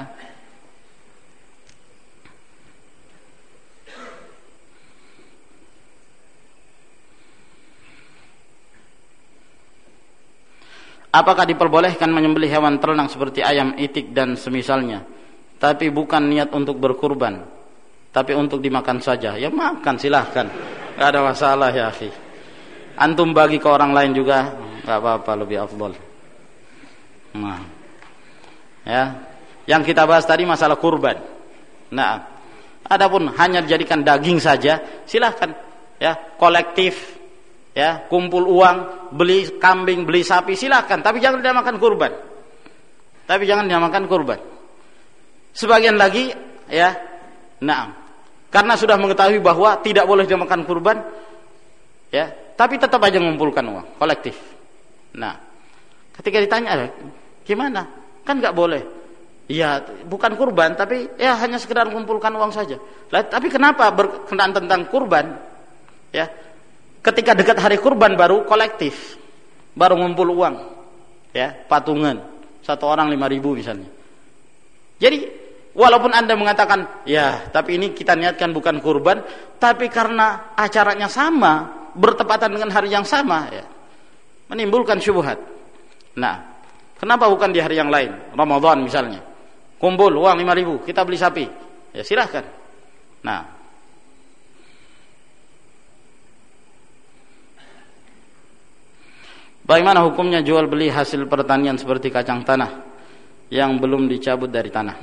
Apakah diperbolehkan menyembelih hewan ternak seperti ayam, itik dan semisalnya, tapi bukan niat untuk berkurban, tapi untuk dimakan saja? Ya makan, silahkan, gak ada masalah ya akhi. Antum bagi ke orang lain juga gak apa-apa, lebih afdal. Nah, ya, yang kita bahas tadi masalah kurban. Nah, adapun hanya dijadikan daging saja, silahkan, ya, kolektif, ya, kumpul uang, beli kambing, beli sapi, silahkan, tapi jangan dinamakan kurban. Tapi jangan dinamakan kurban. Sebagian lagi, ya, nah, karena sudah mengetahui bahwa tidak boleh dinamakan kurban, ya, tapi tetap aja mengumpulkan uang kolektif. Nah, ketika ditanya, gimana? Kan nggak boleh. Ya, bukan kurban, tapi ya hanya sekedar mengumpulkan uang saja. Tapi kenapa berkenaan tentang kurban? Ya, ketika dekat hari kurban baru kolektif. baru ngumpul uang, ya, patungan, satu orang 5.000 misalnya. Jadi walaupun Anda mengatakan, ya, tapi ini kita niatkan bukan kurban, tapi karena acaranya sama, bertepatan dengan hari yang sama, ya, menimbulkan syubhat. Nah, kenapa bukan di hari yang lain, Ramadan misalnya, kumpul uang 5.000, kita beli sapi, ya silahkan. Nah, bagaimana hukumnya jual beli hasil pertanian seperti kacang tanah yang belum dicabut dari tanah?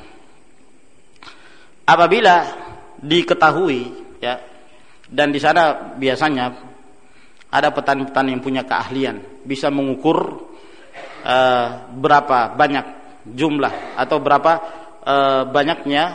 Apabila diketahui, ya, dan di sana biasanya ada petani-petani yang punya keahlian, bisa mengukur berapa banyak jumlah atau berapa banyaknya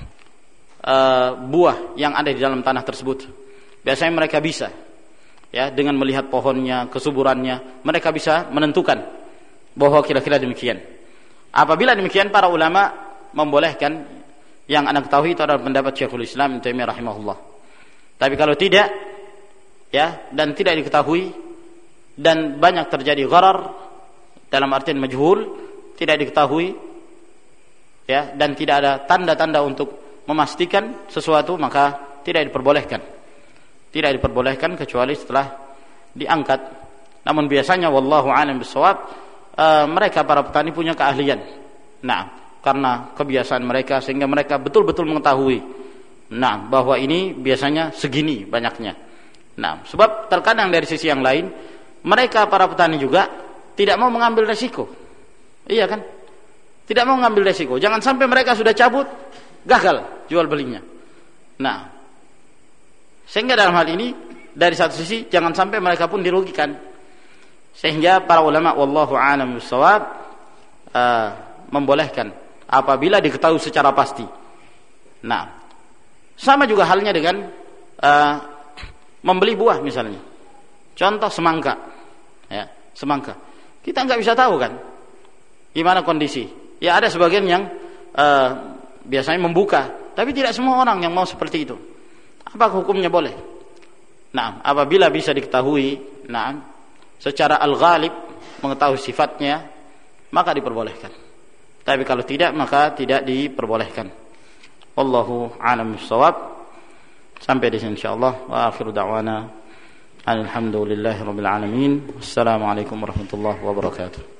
buah yang ada di dalam tanah tersebut. Biasanya mereka bisa, ya, dengan melihat pohonnya, kesuburannya, mereka bisa menentukan bahwa kira-kira demikian. Apabila demikian, para ulama membolehkan. Yang Anda ketahui itu adalah pendapat Syekhul Islam Ibnu Taimiyah rahimahullah. Tapi kalau tidak, ya, dan tidak diketahui dan banyak terjadi gharar dalam artian majhul, tidak diketahui, ya, dan tidak ada tanda-tanda untuk memastikan sesuatu, maka tidak diperbolehkan. Tidak diperbolehkan kecuali setelah diangkat. Namun biasanya wallahu a'lam bishawab, mereka para petani punya keahlian. Nah, karena kebiasaan mereka sehingga mereka betul-betul mengetahui, nah, bahwa ini biasanya segini banyaknya. Nah, sebab terkadang dari sisi yang lain mereka para petani juga tidak mau mengambil resiko. Iya kan? Tidak mau mengambil resiko. Jangan sampai mereka sudah cabut gagal jual belinya. Nah, sehingga dalam hal ini dari satu sisi jangan sampai mereka pun dirugikan. Sehingga para ulama wallahu a'lam bishawab membolehkan apabila diketahui secara pasti. Nah, sama juga halnya dengan membeli buah misalnya. Contoh semangka, ya, semangka. Kita nggak bisa tahu kan, gimana kondisi. Ya, ada sebagian yang biasanya membuka, tapi tidak semua orang yang mau seperti itu. Apakah hukumnya boleh? Nah, apabila bisa diketahui, nah, secara al-ghalib mengetahui sifatnya, maka diperbolehkan. Tapi kalau tidak, maka tidak diperbolehkan. Wallahu a'lam bishawab. Sampai di sini insyaallah. Wa akhiru da'wana alhamdulillahirabbil alamin. Wassalamualaikum warahmatullahi wabarakatuh.